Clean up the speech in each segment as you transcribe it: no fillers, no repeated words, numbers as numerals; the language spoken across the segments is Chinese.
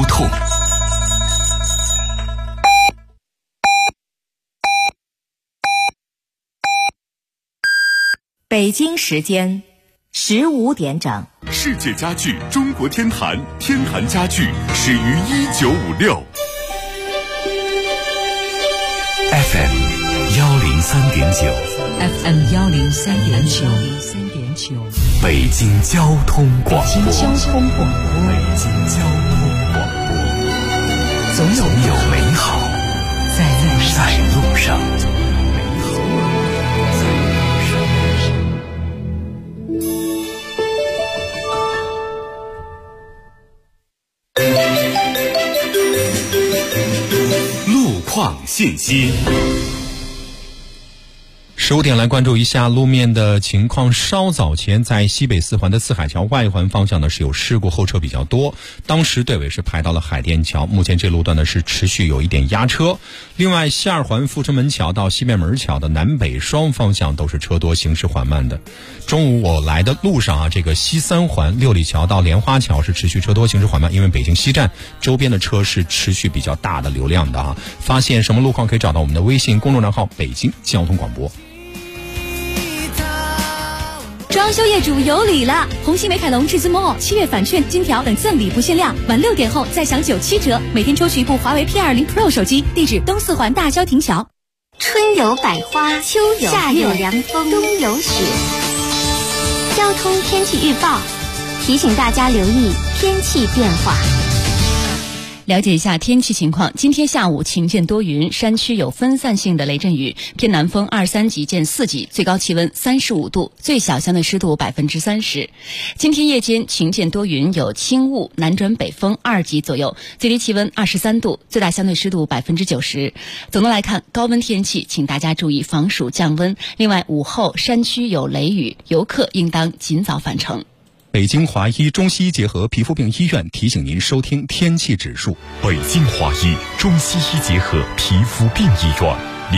通。 北京时间15点整。 世界家具中国天坛，天坛家具始于1956。FM 103.9 FM 103.9 北京交通广播。 北京交通广播，总有美好在路上。 路况信息。 15点来关注一下路面的情况。稍早前在西北四环的四海桥外环方向呢是有事故，后车比较多，当时队尾是排到了海淀桥，目前这路段呢是持续有一点压车。另外西二环阜成门桥到西面门桥的南北双方向都是车多，行驶缓慢的。中午我来的路上这个西三环六里桥到莲花桥是持续车多，行驶缓慢，因为北京西站周边的车是持续比较大的流量的发现什么路况可以找到我们的微信公众账号北京交通广播。 装修业主有礼了！红星美凯龙至尊 Mall 7月返券、金条等赠礼不限量，晚6点后再享97折，每天抽取一部华为 P20 Pro 手机。地址东四环大郊亭桥。 春有百花，秋有夏有凉风，冬有雪。交通天气预报提醒大家留意天气变化。 了解一下天气情况，今天下午晴间多云，山区有分散性的雷阵雨，偏南风23级见4级，最高气温35度，最小相对湿度30%。今天夜间晴间多云，有轻雾，南转北风2级左右，最低气温23度，最大相对湿度90%。总的来看，高温天气，请大家注意防暑降温。另外，午后山区有雷雨，游客应当尽早返程。 北京华医中西医结合皮肤病医院提醒您收听天气指数。 北京华医中西医结合皮肤病医院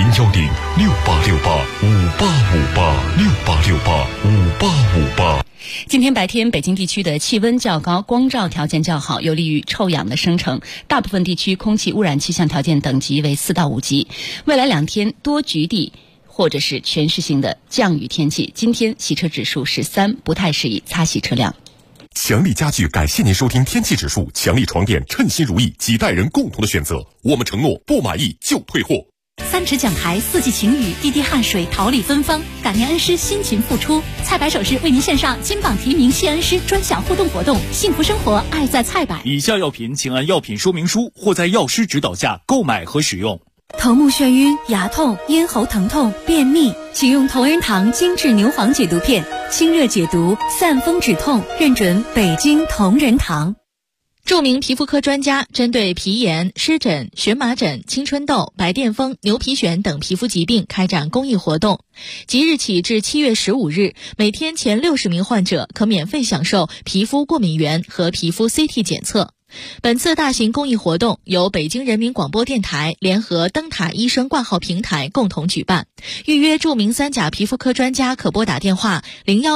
，0106868585858，68685858。 今天白天北京地区的气温较高，光照条件较好，有利于臭氧的生成，大部分地区空气污染气象条件等级为4到5级。未来2天多局地或者是全市性的降雨天气，今天洗车指数是3，不太适宜擦洗车辆。 强力家具感谢您收听天气指数，强力床垫称心如意，几代人共同的选择，我们承诺不满意就退货。 3尺讲台，4季晴雨，滴滴汗水，桃李芬芳，感念恩师辛勤付出。菜百首饰为您献上金榜题名谢恩师专享互动活动，幸福生活爱在菜百。 以下药品请按药品说明书或在药师指导下购买和使用。 头目眩晕、牙痛、咽喉疼痛、便秘，请用同仁堂精致牛黄解毒片，清热解毒，散风止痛，认准北京同仁堂。 著名皮肤科专家针对皮炎、湿疹、荨麻疹、青春痘、白癜风、牛皮癣等皮肤疾病开展公益活动，即日起至7月15日，每天前60名患者可免费享受皮肤过敏原和皮肤 CT 检测。本次大型公益活动由北京人民广播电台联合灯塔医生挂号平台共同举办。预约著名3甲皮肤科专家可拨打电话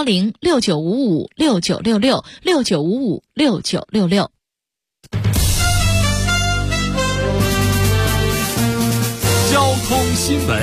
01069556966 69556966。 交通新闻。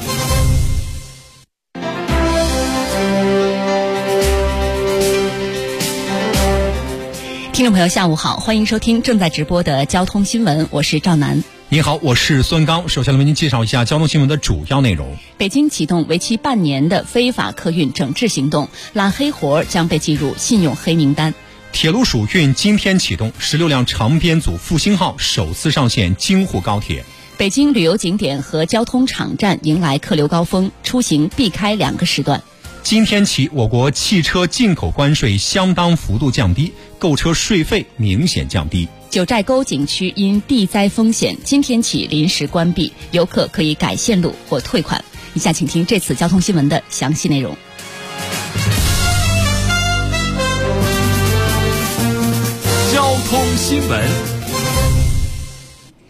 听众朋友下午好，欢迎收听正在直播的交通新闻，我是赵楠。 您好，我是孙刚。首先来为您介绍一下交通新闻的主要内容。 北京启动为期半年的非法客运整治行动，揽黑活将被记入信用黑名单。 铁路署运今天启动，16辆长编组复兴号首次上线京沪高铁。 北京旅游景点和交通场站迎来客流高峰，出行避开2个时段。 今天起，我国汽车进口关税相当幅度降低，购车税费明显降低。 九寨沟景区因地灾风险，今天起临时关闭，游客可以改线路或退款。以下请听这次交通新闻的详细内容。 交通新闻。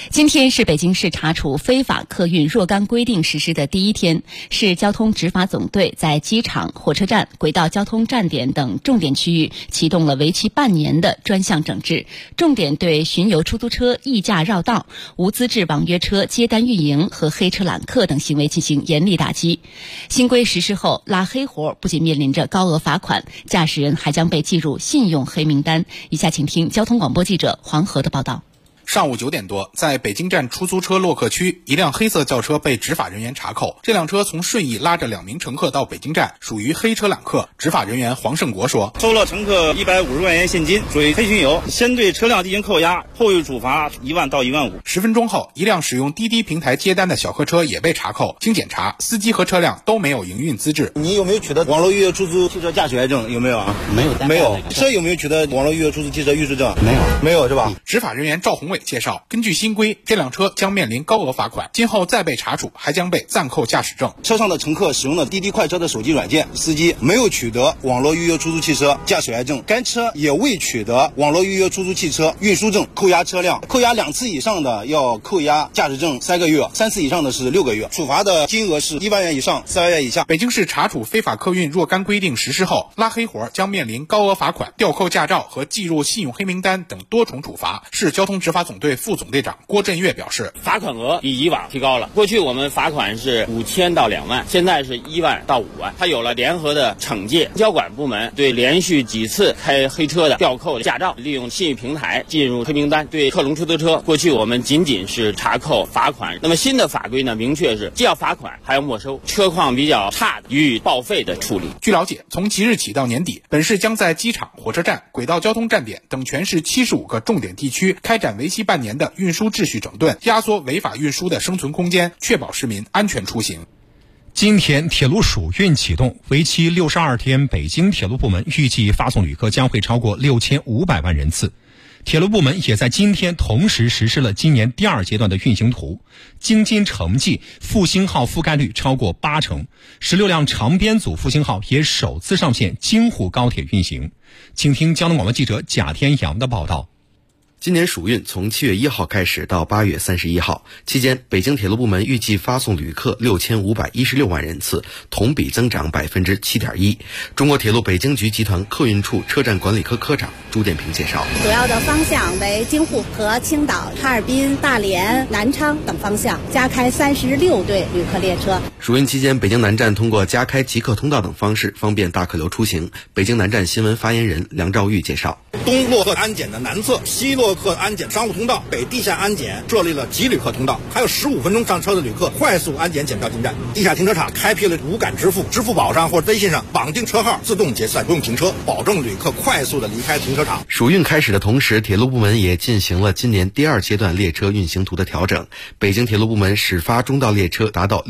今天是北京市查处非法客运若干规定实施的第一天，市交通执法总队在机场、火车站、轨道交通站点等重点区域启动了为期半年的专项整治，重点对巡游出租车溢价绕道、无资质网约车接单运营和黑车揽客等行为进行严厉打击。新规实施后，拉黑活不仅面临着高额罚款，驾驶人还将被记入信用黑名单。以下请听交通广播记者黄河的报道。 上午9点多，在北京站出租车洛克区，一辆黑色轿车被执法人员查扣。这辆车从顺义拉着2名乘客到北京站，属于黑车揽客。执法人员黄胜国说：“ 收了乘客150万元现金，属于黑巡游，先对车辆进行扣押，后予处罚1万到1万5。 ”10分钟后，一辆使用滴滴平台接单的小客车也被查扣。经检查，司机和车辆都没有营运资质。 你有没有取得网络预约出租汽车驾驶员证？有没有啊？没有。车有没有取得网络预约出租汽车预示证？没有是吧？ 执法人员赵宏伟介绍，根据新规，这辆车将面临高额罚款，今后再被查处还将被暂扣驾驶证。 车上的乘客使用了滴滴快车的手机软件，司机没有取得网络预约出租汽车驾驶员证，该车也未取得网络预约出租汽车运输证，扣押车辆，扣押2次以上的要扣押驾驶证3个月，3次以上的是6个月，处罚的金额是1万元以上3万元以下。 北京市查处非法客运若干规定实施后，拉黑活将面临高额罚款、吊扣驾照和记入信用黑名单等多重处罚。市交通执法总队副总队长郭振岳表示， 罚款额比以往提高了，过去我们罚款是5000到2万，现在是1万到5万。它有了联合的惩戒，交管部门对连续几次开黑车的吊扣驾照，利用信誉平台进入黑名单。对客隆出租车，过去我们仅仅是查扣罚款，那么新的法规呢，明确是既要罚款还要没收，车况比较差的予以报废的处理。 据了解，从即日起到年底，本市将在机场、火车站、轨道交通站点等全市75个重点地区开展为期半年的运输秩序整顿，压缩违法运输的生存空间，确保市民安全出行。 今天铁路暑运启动，为期62天，北京铁路部门预计发送旅客将会超过6500万人次。铁路部门也在今天同时实施了今年第2阶段的运行图，京津城际复兴号覆盖率超过80%，16辆长编组复兴号也首次上线京沪高铁运行。请听交通广播记者贾天阳的报道。 今年暑运从7月1号开始到8月31号，期间北京铁路部门预计发送旅客6516万人次，同比增长7.1%。中国铁路北京局集团客运处车站管理科科长朱殿平介绍， 主要的方向为京沪和青岛、哈尔滨、大连、南昌等方向，加开36对旅客列车。 暑运期间，北京南站通过加开极客通道等方式方便大客流出行。北京南站新闻发言人梁兆玉介绍， 东洛克安检的南侧，西洛克安检商务通道，北地下安检设立了极旅客通道，还有15分钟上车的旅客快速安检检票进站。地下停车场开辟了无感支付，支付宝上或者微信上绑定车号，自动结算，不用停车，保证旅客快速的离开停车场。 暑运开始的同时，铁路部门也进行了今年第2阶段列车运行图的调整。北京铁路部门始发中道列车达到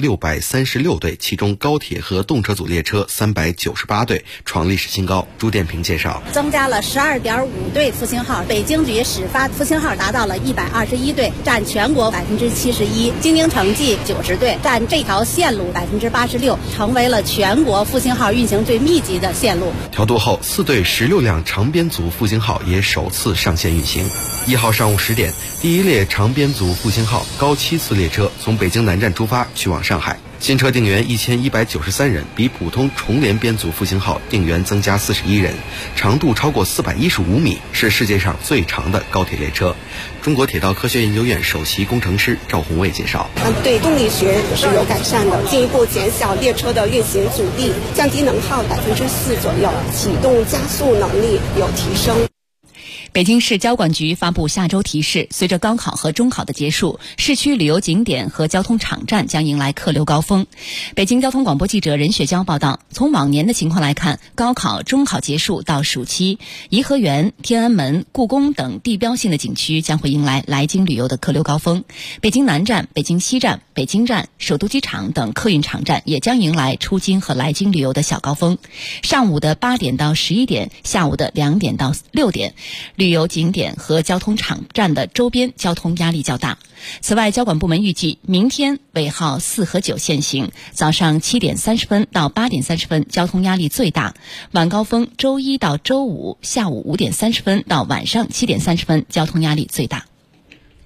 636对，其中高铁和动车组列车398对，创历史新高。朱殿平介绍， 增加了12.5对复兴号，北京局始发复兴号达到了121对，占全国71%，京津城际90对，占这条线路86%，成为了全国复兴号运行最密集的线路。 调度后，4对16辆长编组复兴号也首次上线运行。1号上午10点，第一列长编组复兴号高7次列车从北京南站出发，去往上海。新车订员1193人，比普通重联编组复兴号订员增加41人，长度超过415米，是世界上最长的高铁列车。中国铁道科学研究院首席工程师赵宏伟介绍， 对动力学是有改善的，进一步减小列车的运行阻力，降低能耗4%左右，启动加速能力有提升。 北京市交管局发布下周提示，随着高考和中考的结束，市区旅游景点和交通场站将迎来客流高峰。北京交通广播记者任雪娇报道，从往年的情况来看，高考、中考结束到暑期，颐和园、天安门、故宫等地标性的景区将会迎来来京旅游的客流高峰。北京南站、北京西站、北京站、首都机场等客运场站也将迎来出京和来京旅游的小高峰。上午的8点到11点，下午的2点到6点，旅游景点和交通场站的周边交通压力较大。此外，交管部门预计明天尾号4和9限行，早上7点30分到8点30分交通压力最大，晚高峰周一到周五下午5点30分到晚上7点30分交通压力最大。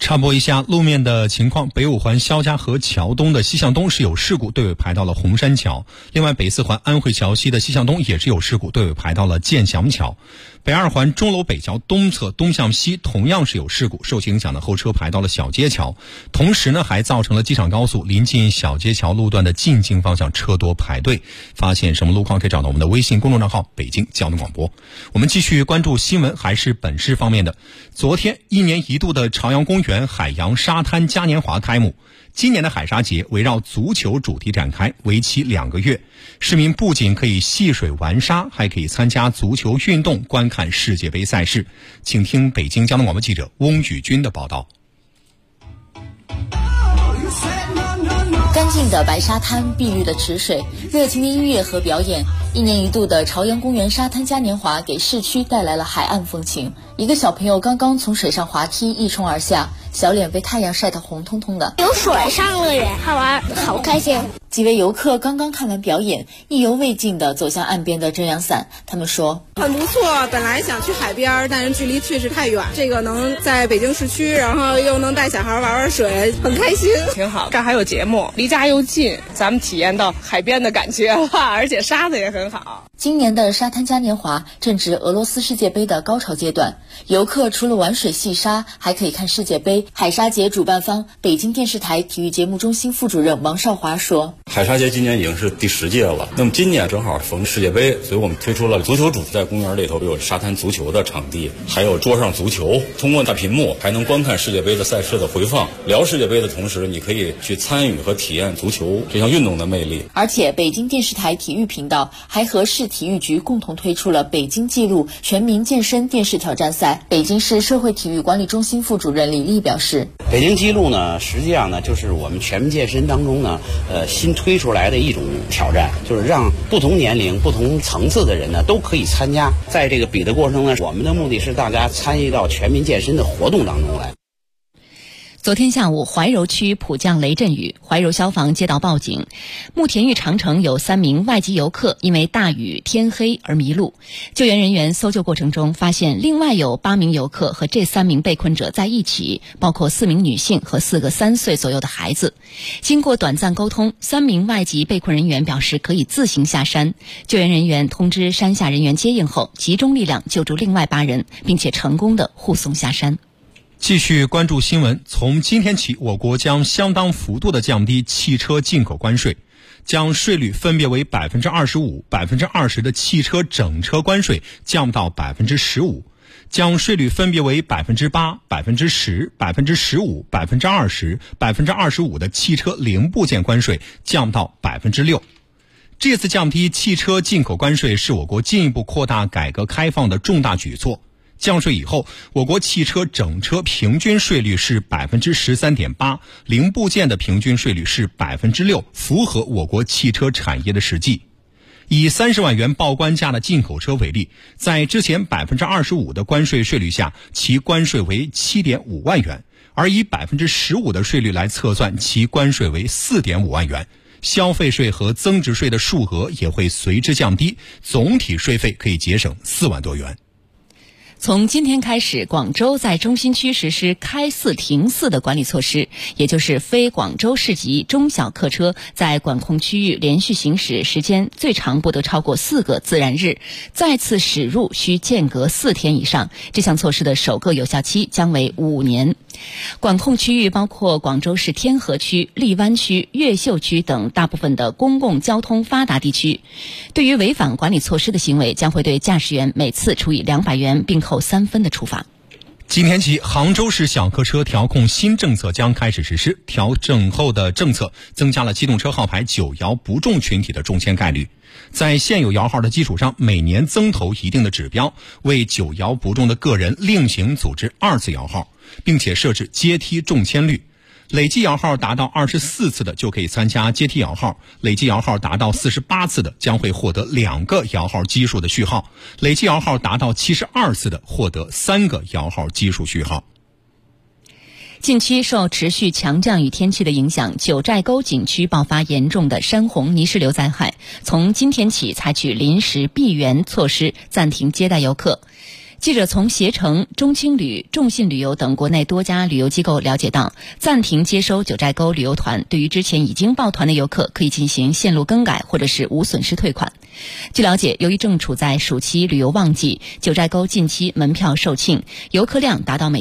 插播一下路面的情况，北五环肖家河桥东的西向东是有事故，队尾排到了红山桥。另外，北四环安慧桥西的西向东也是有事故，队尾排到了建祥桥。北二环钟楼北桥东侧东向西同样是有事故，受其影响的后车排到了小街桥。同时呢，还造成了机场高速临近小街桥路段的进京方向车多排队。发现什么路况可以找到我们的微信公众账号北京交通广播。我们继续关注新闻，还是本市方面的。昨天1年1度的朝阳公园海洋沙滩嘉年华开幕。今年的海沙节围绕足球主题展开，为期2个月。市民不仅可以戏水玩沙，还可以参加足球运动，观看世界杯赛事。请听北京交通广播记者翁宇军的报道。 干净的白沙滩，碧绿的池水，热情的音乐和表演。1年1度的朝阳公园沙滩嘉年华给市区带来了海岸风情。一个小朋友刚刚从水上滑梯一冲而下，小脸被太阳晒得红彤彤的。 有水上乐园，好玩，好开心。 几位游客刚刚看完表演，意犹未尽地走向岸边的遮阳伞。他们说很不错，本来想去海边，但是距离确实太远，这个能在北京市区，然后又能带小孩玩玩水，很开心， 挺好。这儿还有节目，离家又近，咱们体验到海边的感觉了，而且沙子也很好。 今年的沙滩嘉年华正值俄罗斯世界杯的高潮阶段，游客除了玩水戏沙，还可以看世界杯。海沙节主办方北京电视台体育节目中心副主任王少华说， 海沙节今年已经是第10届了，那么今年正好逢世界杯，所以我们推出了足球主题，在公园里头有沙滩足球的场地，还有桌上足球，通过大屏幕还能观看世界杯的赛事的回放。聊世界杯的同时，你可以去参与和体验足球这项运动的魅力。 而且北京电视台体育频道还和市体育局共同推出了北京纪录全民健身电视挑战赛。北京市社会体育管理中心副主任李丽表示， 北京纪录呢，实际上呢就是我们全民健身当中呢新推出来的一种挑战，就是让不同年龄不同层次的人呢都可以参加。在这个比的过程呢，我们的目的是大家参与到全民健身的活动当中来。 昨天下午，怀柔区普降雷阵雨，怀柔消防接到报警，慕田峪长城有3名外籍游客因为大雨天黑而迷路。救援人员搜救过程中发现，另外有8名游客和这3名被困者在一起，包括4名女性和4个3岁左右的孩子。经过短暂沟通，3名外籍被困人员表示可以自行下山。救援人员通知山下人员接应后，集中力量救助另外8人，并且成功的护送下山。 继续关注新闻，从今天起，我国将相当幅度地降低汽车进口关税，将税率分别为 25%、20%的汽车整车关税降到 15%， 将税率分别为 8%、10%、15%、20%、25%的汽车零部件关税降到 6%。这次降低汽车进口关税是我国进一步扩大改革开放的重大举措。降税以后，我国汽车整车平均税率是 13.8%， 零部件的平均税率是 6%， 符合我国汽车产业的实际。以30万元报关价的进口车为例，在之前 25% 的关税税率下，其关税为 7.5 万元，而以 15% 的税率来测算，其关税为 4.5 万元。消费税和增值税的数额也会随之降低，总体税费可以节省4万多元。 从今天开始，广州在中心区实施开4停4的管理措施，也就是非广州市级中小客车在管控区域连续行驶时间最长不得超过4个自然日，再次驶入需间隔4天以上。这项措施的首个有效期将为5年。管控区域包括广州市天河区、荔湾区、越秀区等大部分的公共交通发达地区。对于违反管理措施的行为，将会对驾驶员每次处以200元并扣3分的处罚。 今天起，杭州市小客车调控新政策将开始实施。调整后的政策增加了机动车号牌9摇不中群体的中签概率，在现有摇号的基础上，每年增投一定的指标，为9摇不中的个人另行组织2次摇号，并且设置阶梯中签率。累计摇号达到24次的就可以参加阶梯摇号，累计摇号达到48次的将会获得2个摇号基数的序号，累计摇号达到72次的获得3个摇号基数序号。 近期受持续强降雨天气的影响，九寨沟景区爆发严重的山洪泥石流灾害，从今天起采取临时闭园措施，暂停接待游客。 记者从携程、中青旅、众信旅游等国内多家旅游机构了解到，暂停接收九寨沟旅游团，对于之前已经报团的游客可以进行线路更改或者是无损失退款。据了解，由于正处在暑期旅游旺季，九寨沟近期门票售罄，游客量达到每